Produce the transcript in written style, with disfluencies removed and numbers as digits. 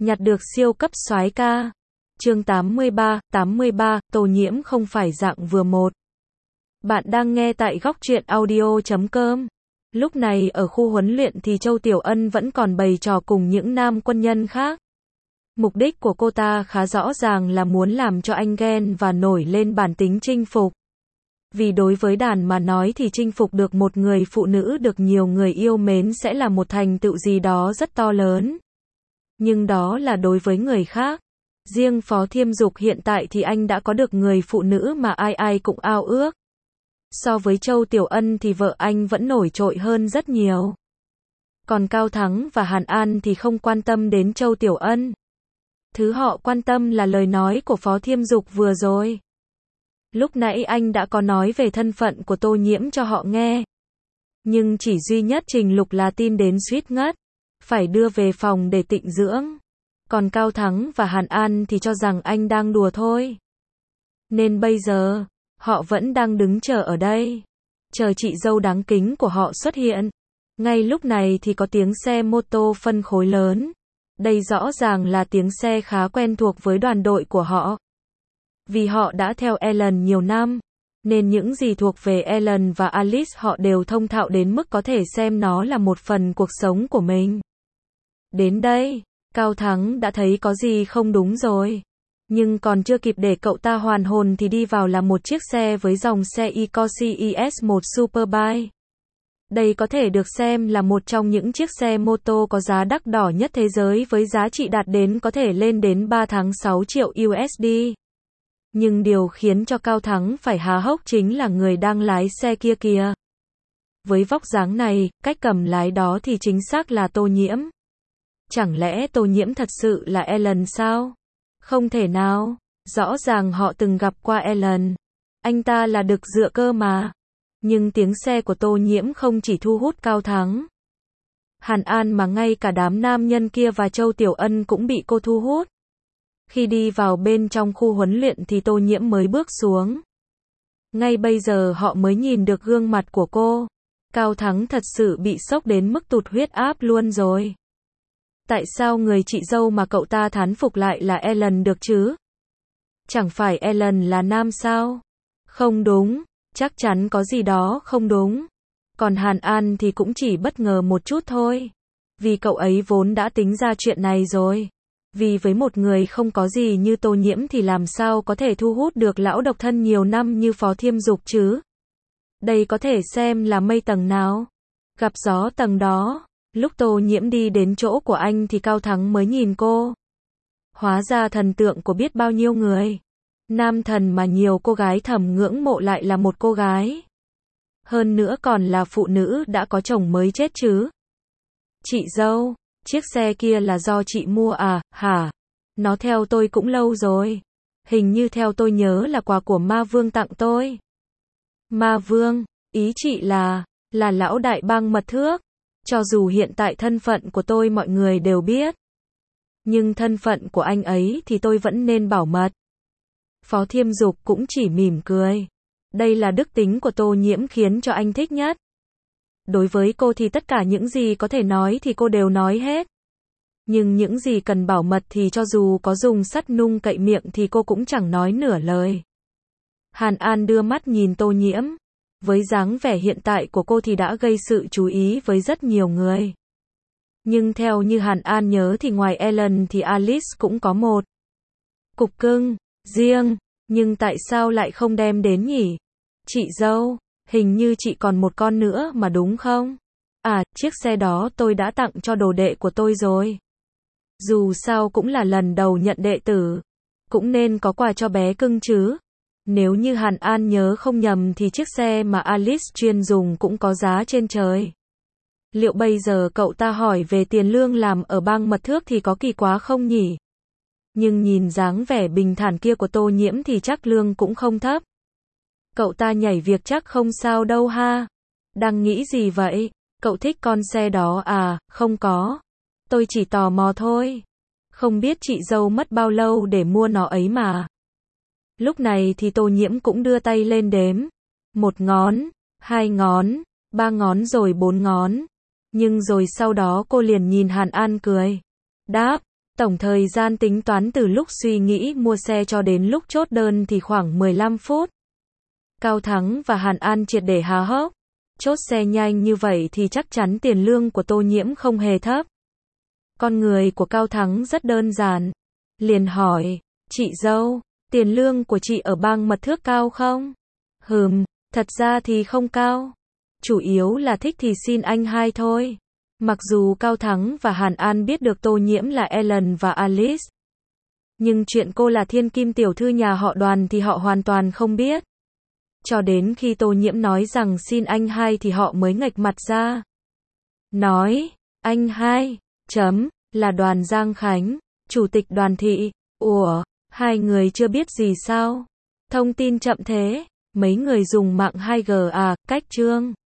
Nhặt được siêu cấp soái ca. Chương 83, Tô Nhiễm không phải dạng vừa một. Bạn đang nghe tại góc truyện audio.com. Lúc này ở khu huấn luyện thì Châu Tiểu Ân vẫn còn bày trò cùng những nam quân nhân khác. Mục đích của cô ta khá rõ ràng là muốn làm cho anh ghen và nổi lên bản tính chinh phục. Vì đối với đàn mà nói thì chinh phục được một người phụ nữ được nhiều người yêu mến sẽ là một thành tựu gì đó rất to lớn. Nhưng đó là đối với người khác. Riêng Phó Thiêm Dục hiện tại thì anh đã có được người phụ nữ mà ai ai cũng ao ước. So với Châu Tiểu Ân thì vợ anh vẫn nổi trội hơn rất nhiều. Còn Cao Thắng và Hàn An thì không quan tâm đến Châu Tiểu Ân. Thứ họ quan tâm là lời nói của Phó Thiêm Dục vừa rồi. Lúc nãy anh đã có nói về thân phận của Tô Nhiễm cho họ nghe. Nhưng chỉ duy nhất Trình Lục là tin đến suýt ngất. Phải đưa về phòng để tịnh dưỡng. Còn Cao Thắng và Hàn An thì cho rằng anh đang đùa thôi. Nên bây giờ, họ vẫn đang đứng chờ ở đây. Chờ chị dâu đáng kính của họ xuất hiện. Ngay lúc này thì có tiếng xe mô tô phân khối lớn. Đây rõ ràng là tiếng xe khá quen thuộc với đoàn đội của họ. Vì họ đã theo Ellen nhiều năm. Nên những gì thuộc về Ellen và Alice họ đều thông thạo đến mức có thể xem nó là một phần cuộc sống của mình. Đến đây, Cao Thắng đã thấy có gì không đúng rồi. Nhưng còn chưa kịp để cậu ta hoàn hồn thì đi vào là một chiếc xe với dòng xe Ecosi ES1 Superbike. Đây có thể được xem là một trong những chiếc xe mô tô có giá đắt đỏ nhất thế giới với giá trị đạt đến có thể lên đến 3,6 triệu USD. Nhưng điều khiến cho Cao Thắng phải há hốc chính là người đang lái xe kia kìa. Với vóc dáng này, cách cầm lái đó thì chính xác là Tô Nhiễm. Chẳng lẽ Tô Nhiễm thật sự là Ellen sao? Không thể nào, rõ ràng họ từng gặp qua Ellen. Anh ta là đực dựa cơ mà. Nhưng tiếng xe của Tô Nhiễm không chỉ thu hút Cao Thắng, Hàn An mà ngay cả đám nam nhân kia và Châu Tiểu Ân cũng bị cô thu hút. Khi đi vào bên trong khu huấn luyện thì Tô Nhiễm mới bước xuống. Ngay bây giờ họ mới nhìn được gương mặt của cô. Cao Thắng thật sự bị sốc đến mức tụt huyết áp luôn rồi. Tại sao người chị dâu mà cậu ta thán phục lại là Ellen được chứ? Chẳng phải Ellen là nam sao? Không đúng, chắc chắn có gì đó không đúng. Còn Hàn An thì cũng chỉ bất ngờ một chút thôi. Vì cậu ấy vốn đã tính ra chuyện này rồi. Vì với một người không có gì như Tô Nhiễm thì làm sao có thể thu hút được lão độc thân nhiều năm như Phó Thiêm Dục chứ? Đây có thể xem là mây tầng nào? Gặp gió tầng đó. Lúc Tô Nhiễm đi đến chỗ của anh thì Cao Thắng mới nhìn cô. Hóa ra thần tượng của biết bao nhiêu người. Nam thần mà nhiều cô gái thầm ngưỡng mộ lại là một cô gái. Hơn nữa còn là phụ nữ đã có chồng mới chết chứ. Chị dâu, chiếc xe kia là do chị mua à, hả? Nó theo tôi cũng lâu rồi. Hình như theo tôi nhớ là quà của Ma Vương tặng tôi. Ma Vương, ý chị là lão đại bang mật thước. Cho dù hiện tại thân phận của tôi mọi người đều biết. Nhưng thân phận của anh ấy thì tôi vẫn nên bảo mật. Phó Thiêm Dục cũng chỉ mỉm cười. Đây là đức tính của Tô Nhiễm khiến cho anh thích nhất. Đối với cô thì tất cả những gì có thể nói thì cô đều nói hết. Nhưng những gì cần bảo mật thì cho dù có dùng sắt nung cậy miệng thì cô cũng chẳng nói nửa lời. Hàn An đưa mắt nhìn Tô Nhiễm. Với dáng vẻ hiện tại của cô thì đã gây sự chú ý với rất nhiều người. Nhưng theo như Hàn An nhớ thì ngoài Ellen thì Alice cũng có một cục cưng riêng, nhưng tại sao lại không đem đến nhỉ? Chị dâu, hình như chị còn một con nữa mà đúng không? À, chiếc xe đó tôi đã tặng cho đồ đệ của tôi rồi. Dù sao cũng là lần đầu nhận đệ tử, cũng nên có quà cho bé cưng chứ. Nếu như Hàn An nhớ không nhầm thì chiếc xe mà Alice chuyên dùng cũng có giá trên trời. Liệu bây giờ cậu ta hỏi về tiền lương làm ở bang mật thước thì có kỳ quá không nhỉ? Nhưng nhìn dáng vẻ bình thản kia của Tô Nhiễm thì chắc lương cũng không thấp. Cậu ta nhảy việc chắc không sao đâu ha. Đang nghĩ gì vậy? Cậu thích con xe đó à? Không có. Tôi chỉ tò mò thôi. Không biết chị dâu mất bao lâu để mua nó ấy mà. Lúc này thì Tô Nhiễm cũng đưa tay lên đếm. 1 ngón, 2 ngón, 3 ngón rồi 4 ngón. Nhưng rồi sau đó cô liền nhìn Hàn An cười. Đáp, Tổng thời gian tính toán từ lúc suy nghĩ mua xe cho đến lúc chốt đơn thì khoảng 15 phút. Cao Thắng và Hàn An triệt để há hốc. Chốt xe nhanh như vậy thì chắc chắn tiền lương của Tô Nhiễm không hề thấp. Con người của Cao Thắng rất đơn giản. Liền hỏi, chị dâu, tiền lương của chị ở bang Mật Thước cao không? Thật ra thì không cao. Chủ yếu là thích thì xin anh hai thôi. Mặc dù Cao Thắng và Hàn An biết được Tô Nhiễm là Ellen và Alice. Nhưng chuyện cô là thiên kim tiểu thư nhà họ Đoàn thì họ hoàn toàn không biết. Cho đến khi Tô Nhiễm nói rằng xin anh hai thì họ mới nghệch mặt ra. Nói, anh hai, là Đoàn Giang Khánh, chủ tịch Đoàn thị. Ủa, hai người chưa biết gì sao? Thông tin chậm thế, mấy người dùng mạng 2G à, cách chương.